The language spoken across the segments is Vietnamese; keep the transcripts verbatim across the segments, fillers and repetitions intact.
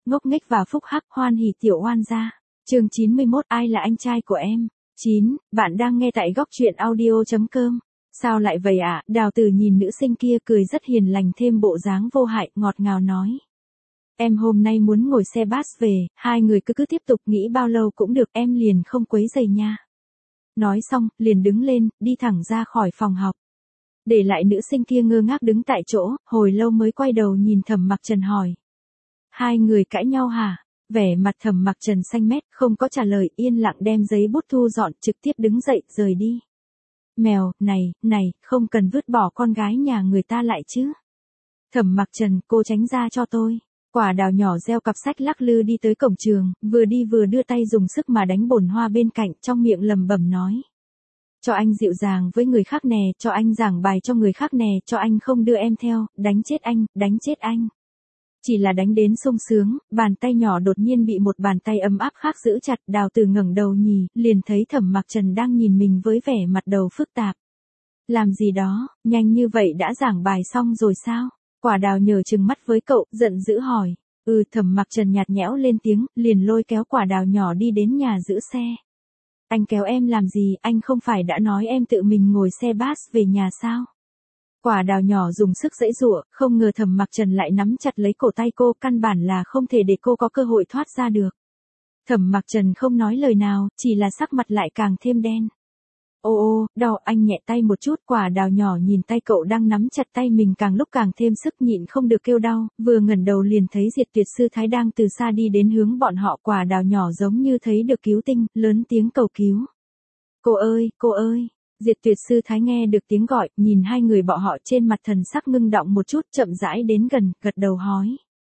ngốc nghếch và phúc hắc, hoan hỉ tiểu oan gia. Chương chín mươi mốt, ai là anh trai của em? chín, bạn đang nghe tại góc truyện audio chấm com. Sao lại vậy ạ? À? Đào Tử nhìn nữ sinh kia cười rất hiền lành thêm bộ dáng vô hại, ngọt ngào nói. Em hôm nay muốn ngồi xe bus về, hai người cứ cứ tiếp tục nghĩ bao lâu cũng được, em liền không quấy rầy nha. Nói xong, liền đứng lên, đi thẳng ra khỏi phòng học. Để lại nữ sinh kia ngơ ngác đứng tại chỗ, hồi lâu mới quay đầu nhìn Thẩm Mặc Trần hỏi. Hai người cãi nhau hả? Vẻ mặt Thẩm Mặc Trần xanh mét, không có trả lời, yên lặng đem giấy bút thu dọn, trực tiếp đứng dậy, rời đi. Mèo, này, này, không cần vứt bỏ con gái nhà người ta lại chứ. Thẩm Mặc Trần, cô tránh ra cho tôi. Quả Đào nhỏ gieo cặp sách lắc lư đi tới cổng trường, vừa đi vừa đưa tay dùng sức mà đánh bồn hoa bên cạnh, trong miệng lầm bầm nói. Cho anh dịu dàng với người khác nè, cho anh giảng bài cho người khác nè, cho anh không đưa em theo, đánh chết anh, đánh chết anh. Chỉ là đánh đến sung sướng, bàn tay nhỏ đột nhiên bị một bàn tay ấm áp khác giữ chặt, Đào Tử ngẩng đầu nhì, liền thấy Thẩm Mặc Trần đang nhìn mình với vẻ mặt đầu phức tạp. Làm gì đó, nhanh như vậy đã giảng bài xong rồi sao? Quả Đào nhờ trừng mắt với cậu, giận dữ hỏi. Ừ, Thẩm Mặc Trần nhạt nhẽo lên tiếng, liền lôi kéo Quả Đào nhỏ đi đến nhà giữ xe. Anh kéo em làm gì, anh không phải đã nói em tự mình ngồi xe bus về nhà sao? Quả Đào nhỏ dùng sức giãy giụa, không ngờ Thẩm Mặc Trần lại nắm chặt lấy cổ tay cô, căn bản là không thể để cô có cơ hội thoát ra được. Thẩm Mặc Trần không nói lời nào, chỉ là sắc mặt lại càng thêm đen. Ô ô, đau, anh nhẹ tay một chút. Quả Đào nhỏ nhìn tay cậu đang nắm chặt tay mình càng lúc càng thêm sức, nhịn không được kêu đau, vừa ngẩng đầu liền thấy Diệt Tuyệt Sư Thái đang từ xa đi đến hướng bọn họ. Quả Đào nhỏ giống như thấy được cứu tinh, lớn tiếng cầu cứu. Cô ơi, cô ơi. Diệt Tuyệt Sư Thái nghe được tiếng gọi, nhìn hai người bọn họ trên mặt thần sắc ngưng động một chút, chậm rãi đến gần, gật đầu hói.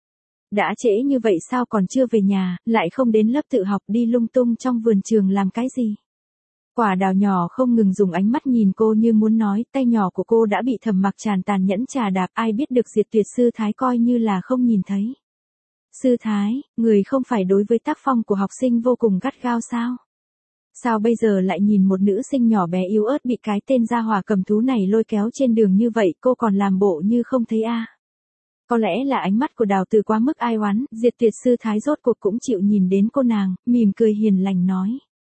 Đã trễ như vậy sao còn chưa về nhà, lại không đến lớp tự học, đi lung tung trong vườn trường làm cái gì? Quả Đào nhỏ không ngừng dùng ánh mắt nhìn cô như muốn nói, tay nhỏ của cô đã bị Thẩm Mặc Trần tàn nhẫn trà đạp, ai biết được Diệt Tuyệt Sư Thái coi như là không nhìn thấy. Sư Thái, người không phải đối với tác phong của học sinh vô cùng gắt gao sao? Sao bây giờ lại nhìn một nữ sinh nhỏ bé yếu ớt bị cái tên gia hỏa cầm thú này lôi kéo trên đường như vậy, cô còn làm bộ như không thấy a? À? Có lẽ là ánh mắt của Đào Tử quá mức ai oán, Diệt Tuyệt Sư Thái rốt cuộc cũng chịu nhìn đến cô nàng, mỉm cười hiền lành nói.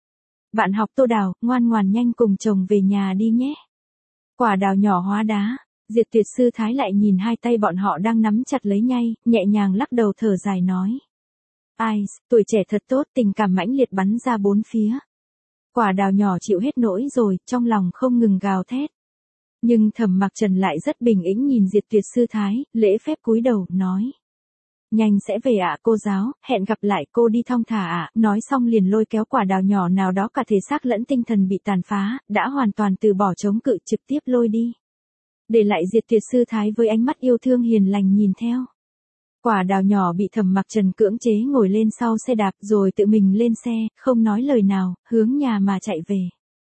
Bạn học Tô Đào, ngoan ngoàn nhanh cùng chồng về nhà đi nhé. Quả Đào nhỏ hóa đá, Diệt Tuyệt Sư Thái lại nhìn hai tay bọn họ đang nắm chặt lấy nhau, nhẹ nhàng lắc đầu thở dài nói. Ai, tuổi trẻ thật tốt, tình cảm mãnh liệt bắn ra bốn phía. Quả Đào nhỏ chịu hết nỗi rồi, trong lòng không ngừng gào thét. Nhưng Thẩm Mặc Trần lại rất bình tĩnh nhìn Diệt Tuyệt Sư Thái, lễ phép cúi đầu, nói. Nhanh sẽ về ạ à, cô giáo, hẹn gặp lại, cô đi thong thả ạ. À. Nói xong liền lôi kéo Quả Đào nhỏ nào đó cả thể xác lẫn tinh thần bị tàn phá, đã hoàn toàn từ bỏ chống cự, trực tiếp lôi đi. Để lại Diệt Tuyệt Sư Thái với ánh mắt yêu thương hiền lành nhìn theo. Quả Đào nhỏ bị Thẩm Mặc Trần cưỡng chế ngồi lên sau xe đạp rồi tự mình lên xe, không nói lời nào, hướng nhà mà chạy về.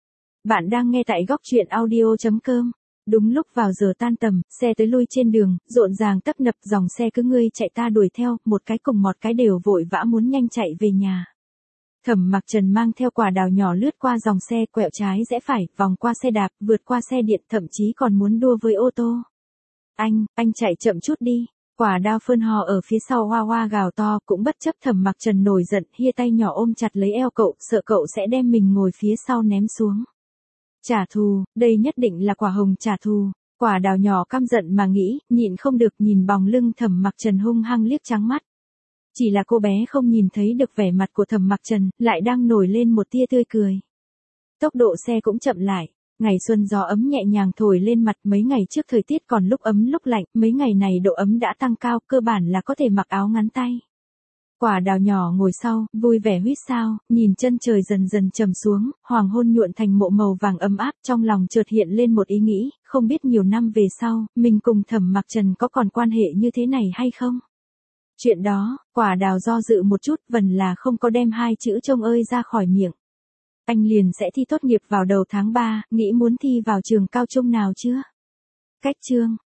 Bạn đang nghe tại góc truyện audio chấm com. Đúng lúc vào giờ tan tầm, xe tới lui trên đường, rộn ràng tấp nập, dòng xe cứ ngươi chạy ta đuổi theo, một cái cùng một cái đều vội vã muốn nhanh chạy về nhà. Thẩm Mặc Trần mang theo Quả Đào nhỏ lướt qua dòng xe, quẹo trái rẽ phải, vòng qua xe đạp, vượt qua xe điện, thậm chí còn muốn đua với ô tô. Anh, anh chạy chậm chút đi. Quả Đào phơn hò ở phía sau hoa hoa gào to, cũng bất chấp Thẩm Mặc Trần nổi giận, hia tay nhỏ ôm chặt lấy eo cậu, sợ cậu sẽ đem mình ngồi phía sau ném xuống. Trả thù, đây nhất định là quả hồng trả thù. Quả Đào nhỏ căm giận mà nghĩ, nhịn không được nhìn bóng lưng Thẩm Mặc Trần hung hăng liếc trắng mắt. Chỉ là cô bé không nhìn thấy được vẻ mặt của Thẩm Mặc Trần, lại đang nổi lên một tia tươi cười. Tốc độ xe cũng chậm lại. Ngày xuân gió ấm nhẹ nhàng thổi lên mặt, mấy ngày trước thời tiết còn lúc ấm lúc lạnh, mấy ngày này độ ấm đã tăng cao, cơ bản là có thể mặc áo ngắn tay. Quả Đào nhỏ ngồi sau, vui vẻ huýt sáo, nhìn chân trời dần dần trầm xuống, hoàng hôn nhuộn thành mộ màu vàng ấm áp, trong lòng chợt hiện lên một ý nghĩ, không biết nhiều năm về sau, mình cùng Thẩm Mặc Trần có còn quan hệ như thế này hay không? Chuyện đó, Quả Đào do dự một chút, vần là không có đem hai chữ trông ơi ra khỏi miệng. Anh liền sẽ thi tốt nghiệp vào đầu tháng ba, nghĩ muốn thi vào trường cao trung nào chưa? Cách chương